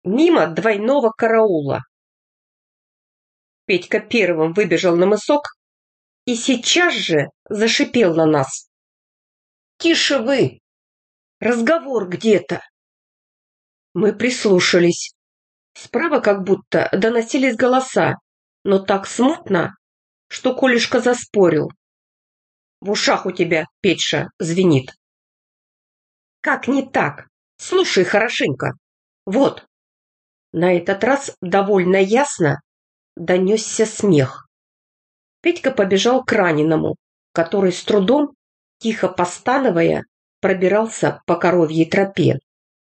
Мимо двойного караула. Петька первым выбежал на мысок и сейчас же зашипел на нас. «Тише вы! Разговор где-то!» Мы прислушались. Справа как будто доносились голоса, но так смутно, что Колюшка заспорил. «В ушах у тебя, Петша, звенит». «Как не так? Слушай хорошенько. Вот». На этот раз довольно ясно донесся смех. Петька побежал к раненому, который с трудом, тихо постановая, пробирался по коровьей тропе.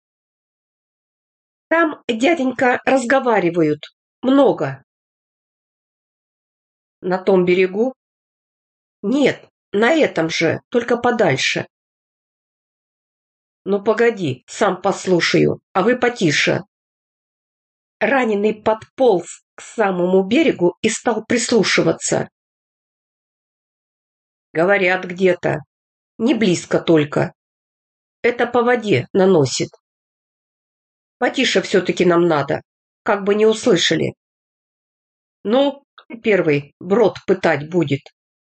«Там, дяденька, разговаривают. Много». «На том берегу?» «Нет, на этом же, только подальше». «Ну погоди, сам послушаю, а вы потише». Раненый подполз к самому берегу и стал прислушиваться. «Говорят где-то. Не близко только. Это по воде наносит. Потише все-таки нам надо, как бы не услышали. Ну, первый брод пытать будет».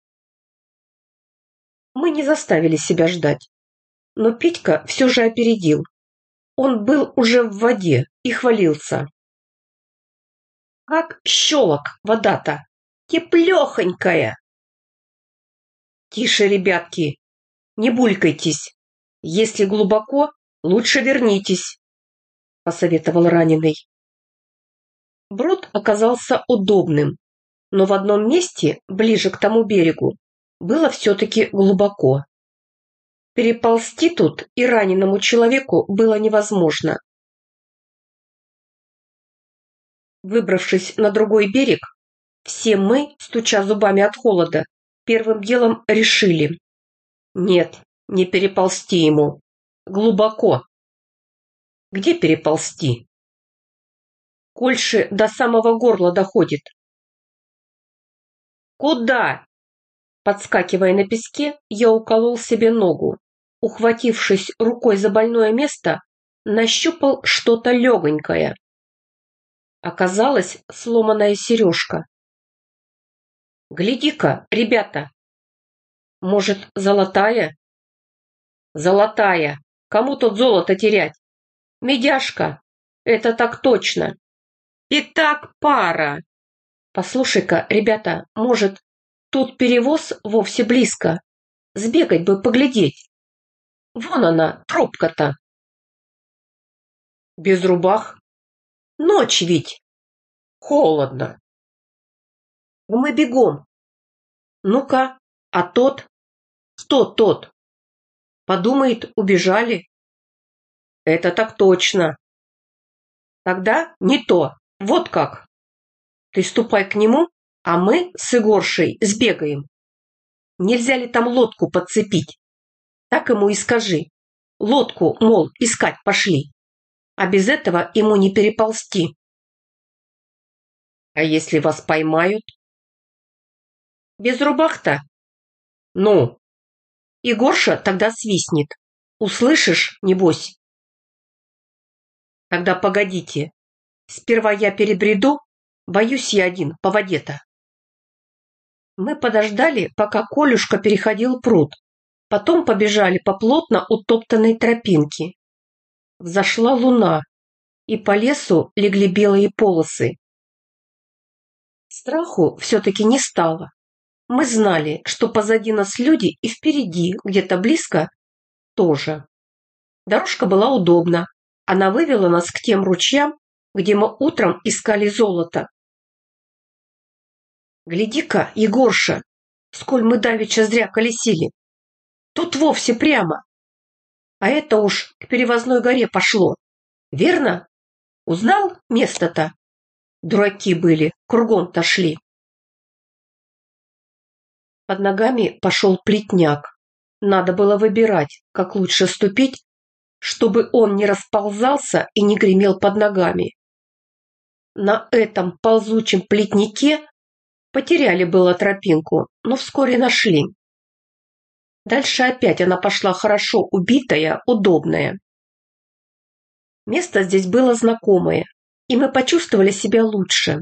Мы не заставили себя ждать, но Петька все же опередил. Он был уже в воде и хвалился. «Как щелок вода-то! Теплехонькая!» «Тише, ребятки, не булькайтесь. Если глубоко, лучше вернитесь», — посоветовал раненый. Брод оказался удобным, но в одном месте, ближе к тому берегу, было все-таки глубоко. Переползти тут и раненому человеку было невозможно. Выбравшись на другой берег, все мы, стуча зубами от холода, первым делом решили: нет, не переползти ему. Глубоко. Где переползти? Кольши до самого горла доходит. Куда? Подскакивая на песке, я уколол себе ногу. Ухватившись рукой за больное место, нащупал что-то легонькое. Оказалась сломанная сережка. «Гляди-ка, ребята! Может, золотая?» «Золотая! Кому тут золото терять? Медяшка! Это так точно! И так пара! Послушай-ка, ребята, может, тут перевоз вовсе близко? Сбегать бы поглядеть! Вон она, тропка-то!» «Без рубах? Ночь ведь! Холодно!» «Мы бегом!» «Ну-ка, а тот?» «Кто тот?» «Подумает, убежали». «Это так точно». «Тогда не то. Вот как. Ты ступай к нему, а мы с Егоршей сбегаем. Нельзя ли там лодку подцепить? Так ему и скажи. Лодку, мол, искать пошли. А без этого ему не переползти». «А если вас поймают?» «Без рубах-то?» «Ну?» «Егорша тогда свистнет. Услышишь, небось?» «Тогда погодите. Сперва я перебреду. Боюсь я один по воде-то». Мы подождали, пока Колюшка переходил пруд. Потом побежали по плотно утоптанной тропинке. Взошла луна, и по лесу легли белые полосы. Страху все-таки не стало. Мы знали, что позади нас люди и впереди, где-то близко, тоже. Дорожка была удобна. Она вывела нас к тем ручьям, где мы утром искали золото. «Гляди-ка, Егорша, сколь мы давеча зря колесили. Тут вовсе прямо. А это уж к Перевозной горе пошло. Верно? Узнал место-то? Дураки были, кругом-то шли». Под ногами пошел плетняк. Надо было выбирать, как лучше ступить, чтобы он не расползался и не гремел под ногами. На этом ползучем плетнике потеряли было тропинку, но вскоре нашли. Дальше опять она пошла хорошо убитая, удобная. Место здесь было знакомое. и мы почувствовали себя лучше.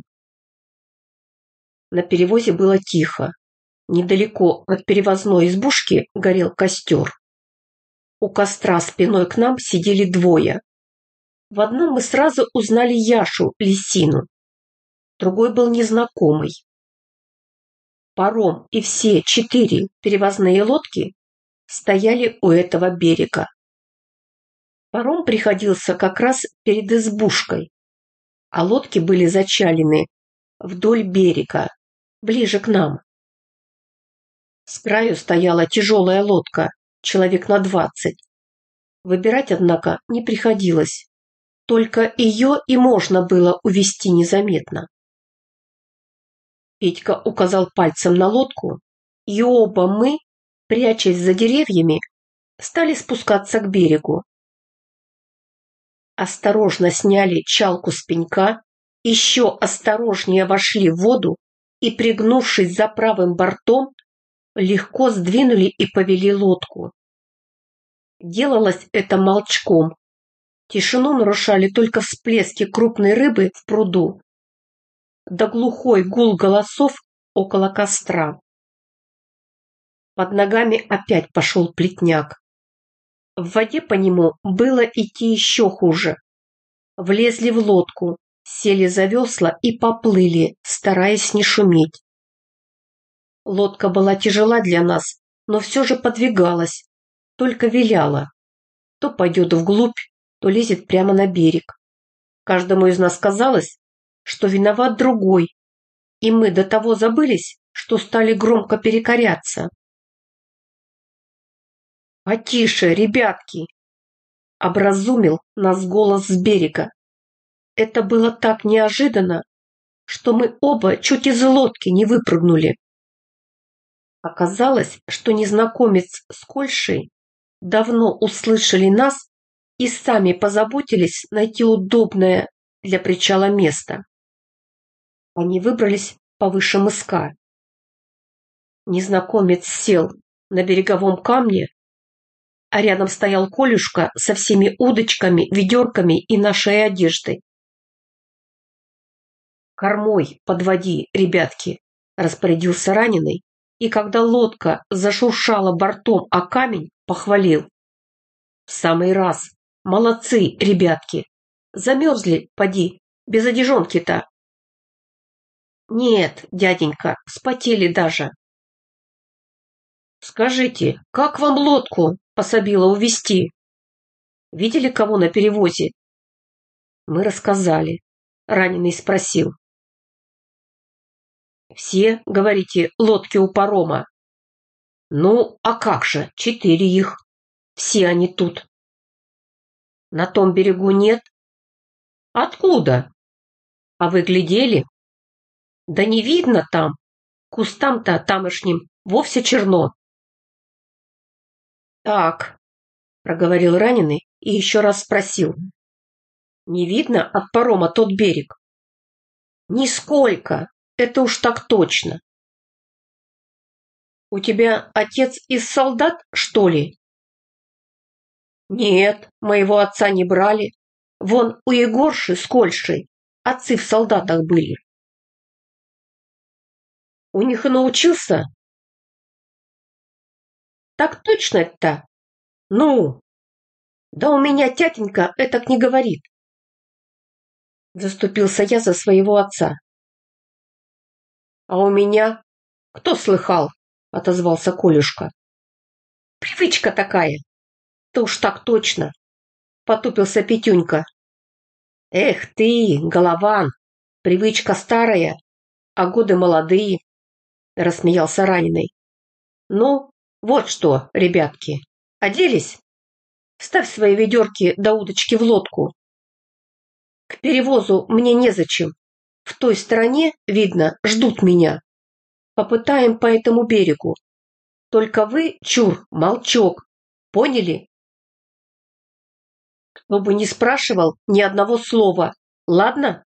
На перевозе было тихо. Недалеко от перевозной избушки горел костер. У костра спиной к нам сидели двое. В одном мы сразу узнали Яшу Лисину, другой был незнакомый. Паром и все 4 перевозные лодки стояли у этого берега. Паром приходился как раз перед избушкой, а лодки были зачалены вдоль берега, ближе к нам. С краю стояла тяжелая лодка, человек на 20. Выбирать, однако, не приходилось. Только ее и можно было увести незаметно. Петька указал пальцем на лодку, и оба мы, прячась за деревьями, стали спускаться к берегу. Осторожно сняли чалку с пенька, еще осторожнее вошли в воду и, пригнувшись за правым бортом, легко сдвинули и повели лодку. Делалось это молчком. Тишину нарушали только всплески крупной рыбы в пруду да глухой гул голосов около костра. Под ногами опять пошел плетняк. В воде по нему было идти еще хуже. Влезли в лодку, сели за весла и поплыли, стараясь не шуметь. Лодка была тяжела для нас, но все же подвигалась, только виляла. То пойдет вглубь, то лезет прямо на берег. Каждому из нас казалось, что виноват другой, и мы до того забылись, что стали громко перекоряться. «Потише, ребятки!» — образумил нас голос с берега. Это было так неожиданно, что мы оба чуть из лодки не выпрыгнули. Оказалось, что незнакомец с Кольшей давно услышали нас и сами позаботились найти удобное для причала место. Они выбрались повыше мыска. Незнакомец сел на береговом камне, а рядом стоял Колюшка со всеми удочками, ведерками и нашей одеждой. «Кормой подводи, ребятки», — распорядился раненый, и когда лодка зашуршала бортом о камень, похвалил. «В самый раз! Молодцы, ребятки! Замерзли, поди, без одежонки-то!» «Нет, дяденька, вспотели даже». «Скажите, как вам лодку пособило увезти? Видели кого на перевозе?» Мы рассказали. Раненый спросил. «Все, говорите, лодки у парома?» «Ну, а как же, 4 их. Все они тут». «На том берегу нет?» «Откуда? А вы глядели?» «Да не видно там. Кустам-то тамошним вовсе черно». «Так», — проговорил раненый и еще раз спросил. «Не видно от парома тот берег?» «Нисколько. Это уж так точно». «У тебя отец из солдат, что ли?» «Нет, моего отца не брали. Вон у Егорши с Кольшей отцы в солдатах были». «У них и научился?» «Так точно это? Ну, да у меня тятенька этак не говорит». Заступился я за своего отца. «А у меня? Кто слыхал?» — отозвался Колюшка. «Привычка такая». «То уж так точно», — потупился Петюнька. «Эх ты, Голован, привычка старая, а годы молодые», — рассмеялся раненый. «Ну, вот что, ребятки, оделись? Ставь свои ведерки до удочки в лодку. К перевозу мне незачем. В той стороне, видно, ждут меня. Попытаем по этому берегу. Только вы, чур, молчок. Поняли?» Кто бы не спрашивал ни одного слова. Ладно?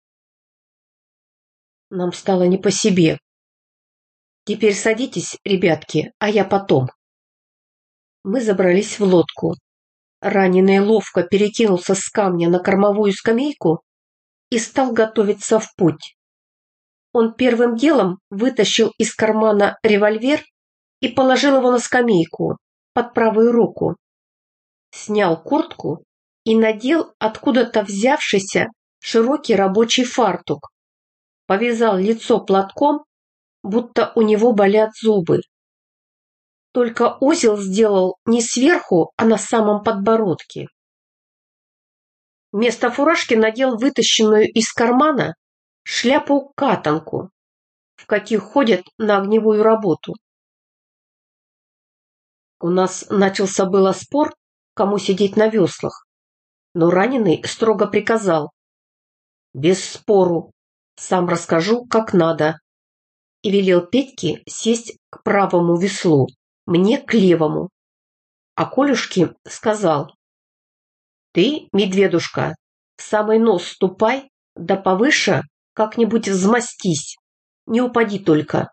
Нам стало не по себе. «Теперь садитесь, ребятки, а я потом». Мы забрались в лодку. Раненый ловко перекинулся с камня на кормовую скамейку и стал готовиться в путь. Он первым делом вытащил из кармана револьвер и положил его на скамейку под правую руку. Снял куртку и надел откуда-то взявшийся широкий рабочий фартук. Повязал лицо платком, будто у него болят зубы. Только узел сделал не сверху, а на самом подбородке. Вместо фуражки надел вытащенную из кармана шляпу-катанку, в каких ходят на огневую работу. У нас начался было спор, кому сидеть на веслах, но раненый строго приказал: «Без спору, сам расскажу, как надо», и велел Петьке сесть к правому веслу, мне к левому. А Колюшке сказал: «Ты, медведушка, в самый нос ступай, да повыше как-нибудь взмастись, не упади только».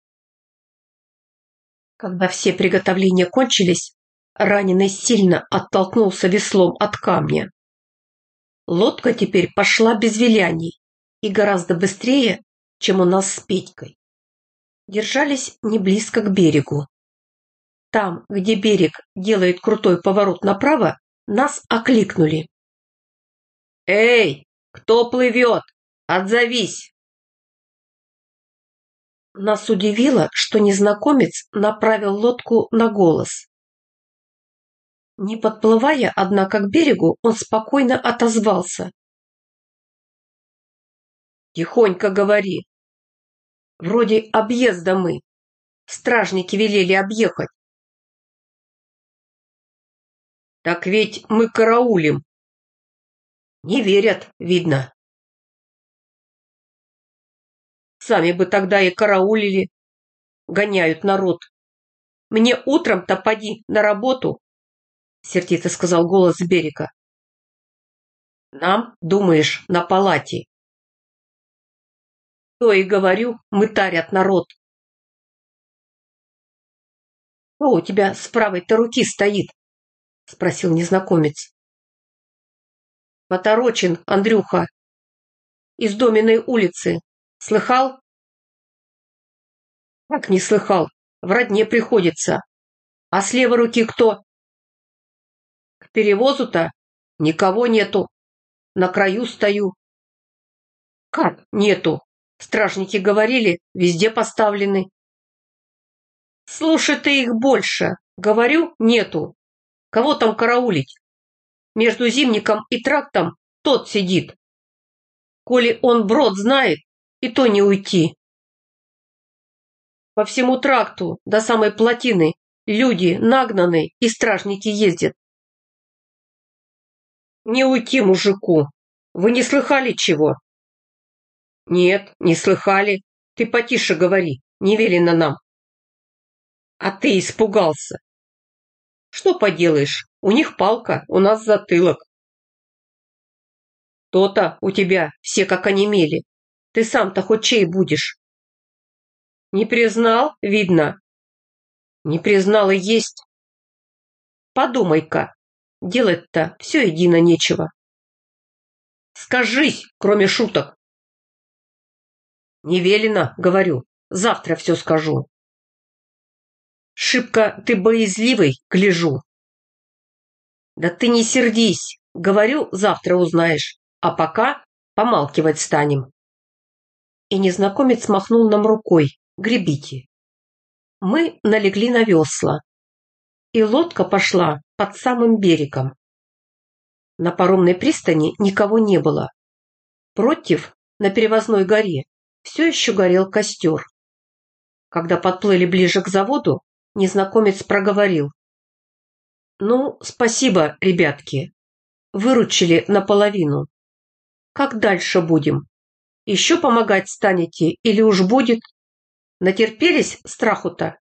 Когда все приготовления кончились, раненый сильно оттолкнулся веслом от камня. Лодка теперь пошла без виляний и гораздо быстрее, чем у нас с Петькой. Держались не близко к берегу. Там, где берег делает крутой поворот направо, нас окликнули. «Эй, кто плывет? Отзовись!» Нас удивило, что незнакомец направил лодку на голос. Не подплывая, однако, к берегу, он спокойно отозвался. «Тихонько говори. Вроде объезда мы. Стражники велели объехать». «Так ведь мы караулим». «Не верят, видно». «Сами бы тогда и караулили. Гоняют народ. Мне утром-то поди на работу», — сердито сказал голос с берега. «Нам, думаешь, на палате?» «То и говорю, мытарят народ». «Кто у тебя с правой-то руки стоит?» — спросил незнакомец. «Поторочен, Андрюха. Из Доминой улицы. Слыхал?» «Как не слыхал? В родне приходится. А с левой руки кто?» «К перевозу-то никого нету. На краю стою». «Как нету? Стражники говорили, везде поставлены». «Слушай ты их больше. Говорю, нету. Кого там караулить? Между Зимником и трактом тот сидит. Коли он брод знает, и то не уйти. По всему тракту до самой плотины люди нагнаны и стражники ездят. Не уйти мужику. Вы не слыхали чего?» «Нет, не слыхали. Ты потише говори, не велено нам». «А ты испугался. Что поделаешь, у них палка, у нас затылок». «То-то у тебя все как онемели. Ты сам-то хоть чей будешь?» «Не признал, видно». «Не признал и есть. Подумай-ка, делать-то все едино нечего. Скажись, кроме шуток». «Не велено, говорю, завтра все скажу». «Шибко ты боязливый, гляжу». «Да ты не сердись, говорю, завтра узнаешь, а пока помалкивать станем». И незнакомец махнул нам рукой: «Гребите». Мы налегли на весла, и лодка пошла под самым берегом. На паромной пристани никого не было. Против, на перевозной горе, все еще горел костер. Когда подплыли ближе к заводу, незнакомец проговорил: «Ну, спасибо, ребятки. Выручили наполовину. Как дальше будем? Еще помогать станете или уж будет? Натерпелись страху-то?»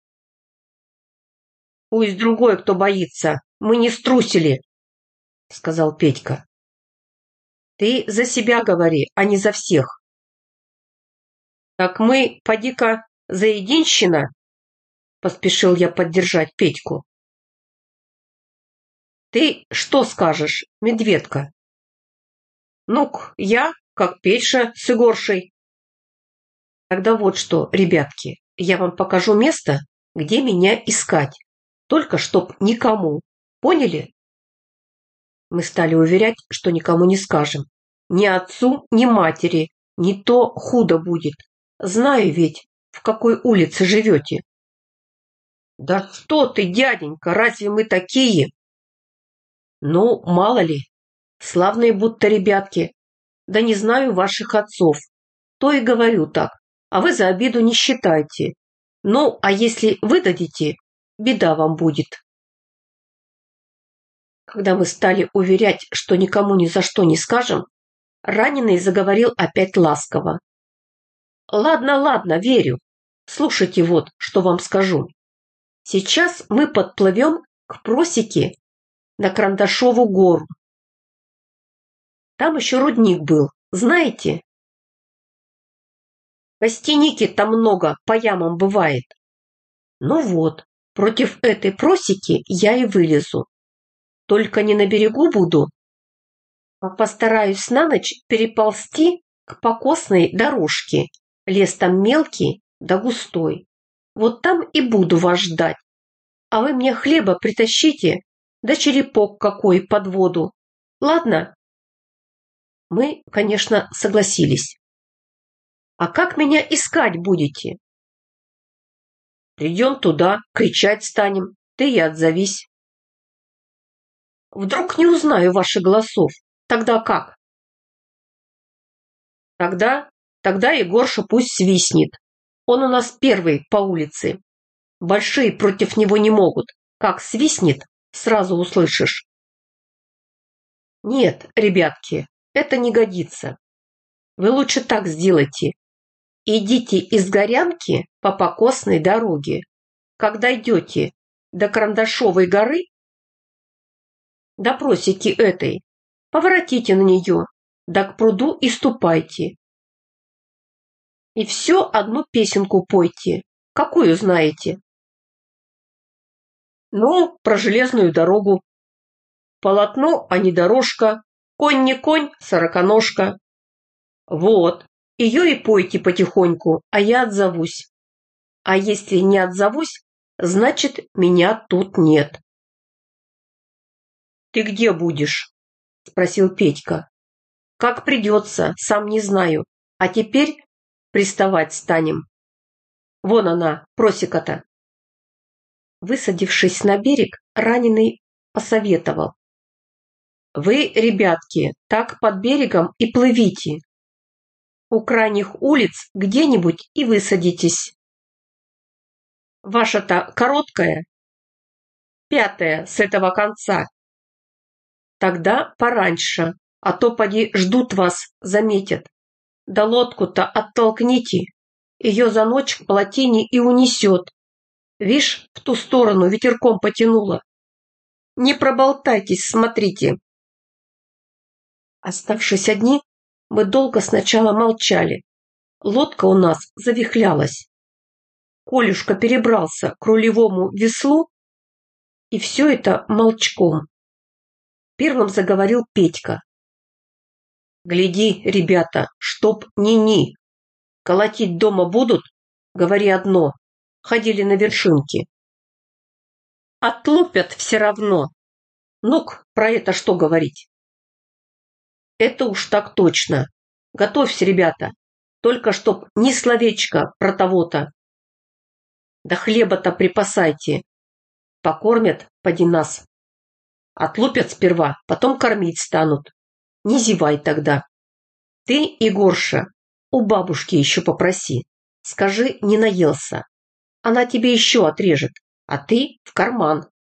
«Пусть другой, кто боится. Мы не струсили», — сказал Петька. «Ты за себя говори, а не за всех». «Так мы, поди-ка, заединщина», — поспешил я поддержать Петьку. «Ты что скажешь, медведка?» Ну-ка, я, как Петша с Егоршей. Тогда вот что, ребятки, я вам покажу место, где меня искать. Только чтоб никому. Поняли? Мы стали уверять, что никому не скажем. Ни отцу, ни матери. Не то худо будет. Знаю ведь, в какой улице живете. Да что ты, дяденька, разве мы такие? Ну, мало ли. Славные будто ребятки. Да не знаю ваших отцов. То и говорю так. А вы за обиду не считайте. Ну, а если выдадите, беда вам будет. Когда мы стали уверять, что никому ни за что не скажем, раненый заговорил опять ласково. Ладно, ладно, верю. Слушайте вот, что вам скажу. Сейчас мы подплывем к просеке на Карандашову гору. Там еще рудник был, знаете? Костяники там много, по ямам бывает. Ну вот, против этой просеки я и вылезу. Только не на берегу буду, а постараюсь на ночь переползти к покосной дорожке. Лес там мелкий да густой. Вот там и буду вас ждать. А вы мне хлеба притащите, да черепок какой под воду. Ладно? Мы, конечно, согласились. А как меня искать будете? Придем туда, кричать станем. Ты и отзовись. Вдруг не узнаю ваших голосов. Тогда как? Тогда Егорша пусть свистнет. Он у нас первый по улице. Большие против него не могут. Как свистнет, сразу услышишь. Нет, ребятки, это не годится. Вы лучше так сделайте. Идите из Горянки по покосной дороге. Когда идете до Карандашовой горы, до просеки этой, поворотите на нее, да к пруду и ступайте. И все одну песенку пойте. Какую знаете? Ну, про железную дорогу. Полотно, а не дорожка. Конь не конь, сороконожка. Вот, ее и пойте потихоньку, а я отзовусь. А если не отзовусь, значит, меня тут нет. Ты где будешь? Спросил Петька. Как придется, сам не знаю. А теперь приставать станем. Вон она, просека-то. Высадившись на берег, раненый посоветовал. Вы, ребятки, так под берегом и плывите. У крайних улиц где-нибудь и высадитесь. Ваша-то короткая, 5-я с этого конца. Тогда пораньше, а то поди ждут вас, заметят. Да лодку-то оттолкните, ее за ночь к полотине и унесет. Вишь, в ту сторону ветерком потянуло. Не проболтайтесь, смотрите. Оставшись одни, мы долго сначала молчали. Лодка у нас завихлялась. Колюшка перебрался к рулевому веслу, и все это молчком. Первым заговорил Петька. Гляди, ребята, чтоб ни-ни. Колотить дома будут? Говори одно. Ходили на вершинки. Отлупят все равно. Ну-ка, про это что говорить? Это уж так точно. Готовься, ребята. Только чтоб ни словечко про того-то. Да хлеба-то припасайте. Покормят, поди нас. Отлупят сперва, потом кормить станут. Не зевай тогда. Ты, Егорша, у бабушки еще попроси. Скажи, не наелся. Она тебе еще отрежет, а ты в карман.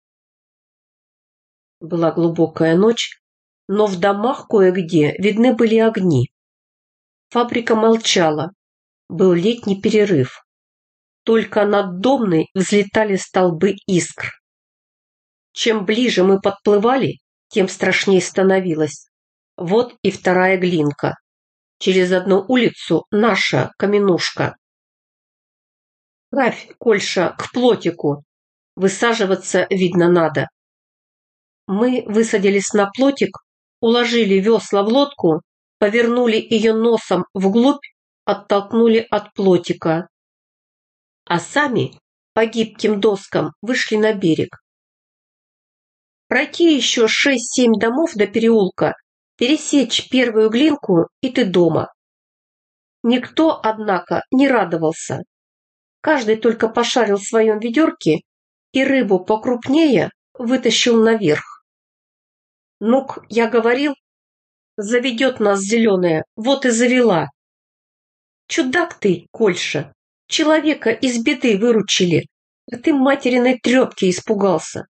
Была глубокая ночь, но в домах кое-где видны были огни. Фабрика молчала. Был летний перерыв. Только над Домной взлетали столбы искр. Чем ближе мы подплывали, тем страшнее становилось. Вот и вторая глинка. Через одну улицу наша каменушка. Правь, Кольша, к плотику. Высаживаться, видно, надо. Мы высадились на плотик, уложили весла в лодку, повернули ее носом вглубь, оттолкнули от плотика, а сами по гибким доскам вышли на берег. Пройти еще 6-7 домов до переулка, пересечь первую глинку, и ты дома. Никто, однако, не радовался. Каждый только пошарил в своем ведерке и рыбу покрупнее вытащил наверх. Ну-ка, я говорил, заведет нас зеленая, вот и завела. Чудак ты, Кольша, человека из беды выручили, а ты материной трепки испугался.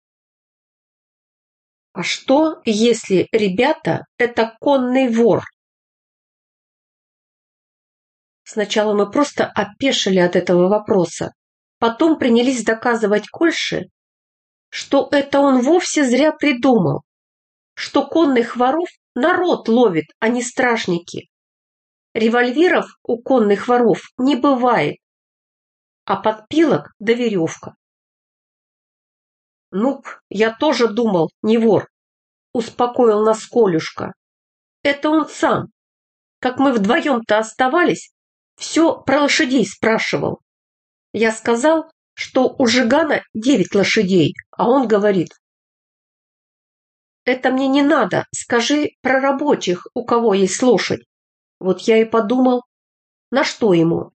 А что, если ребята – это конный вор? Сначала мы просто опешили от этого вопроса, потом принялись доказывать Кольше, что это он вовсе зря придумал, что конных воров народ ловит, а не стражники. Револьверов у конных воров не бывает, а подпилок да веревка. Ну, я тоже думал, не вор, успокоил нас Колюшка. Это он сам. Как мы вдвоем-то оставались, все про лошадей спрашивал. Я сказал, что у Жигана 9 лошадей, а он говорит: это мне не надо, скажи про рабочих, у кого есть лошадь. Вот я и подумал, на что ему?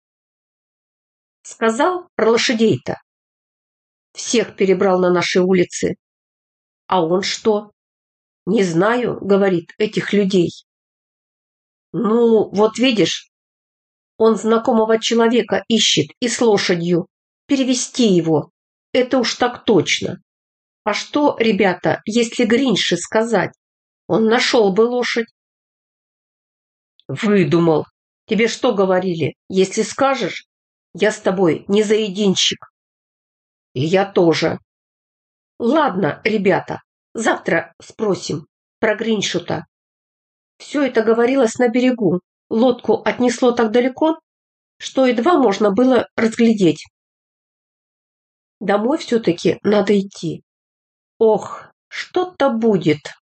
Сказал про лошадей-то. Всех перебрал на нашей улице. А он что? Не знаю, говорит, этих людей. Ну, вот видишь, он знакомого человека ищет и с лошадью. Перевести его. Это уж так точно. А что, ребята, если Гриньше сказать? Он нашел бы лошадь. Выдумал. Тебе что говорили? Если скажешь, я с тобой не заединщик. И я тоже. Ладно, ребята, завтра спросим про Гриньшу-то. Все это говорилось на берегу. Лодку отнесло так далеко, что едва можно было разглядеть. Домой все-таки надо идти. Ох, что-то будет.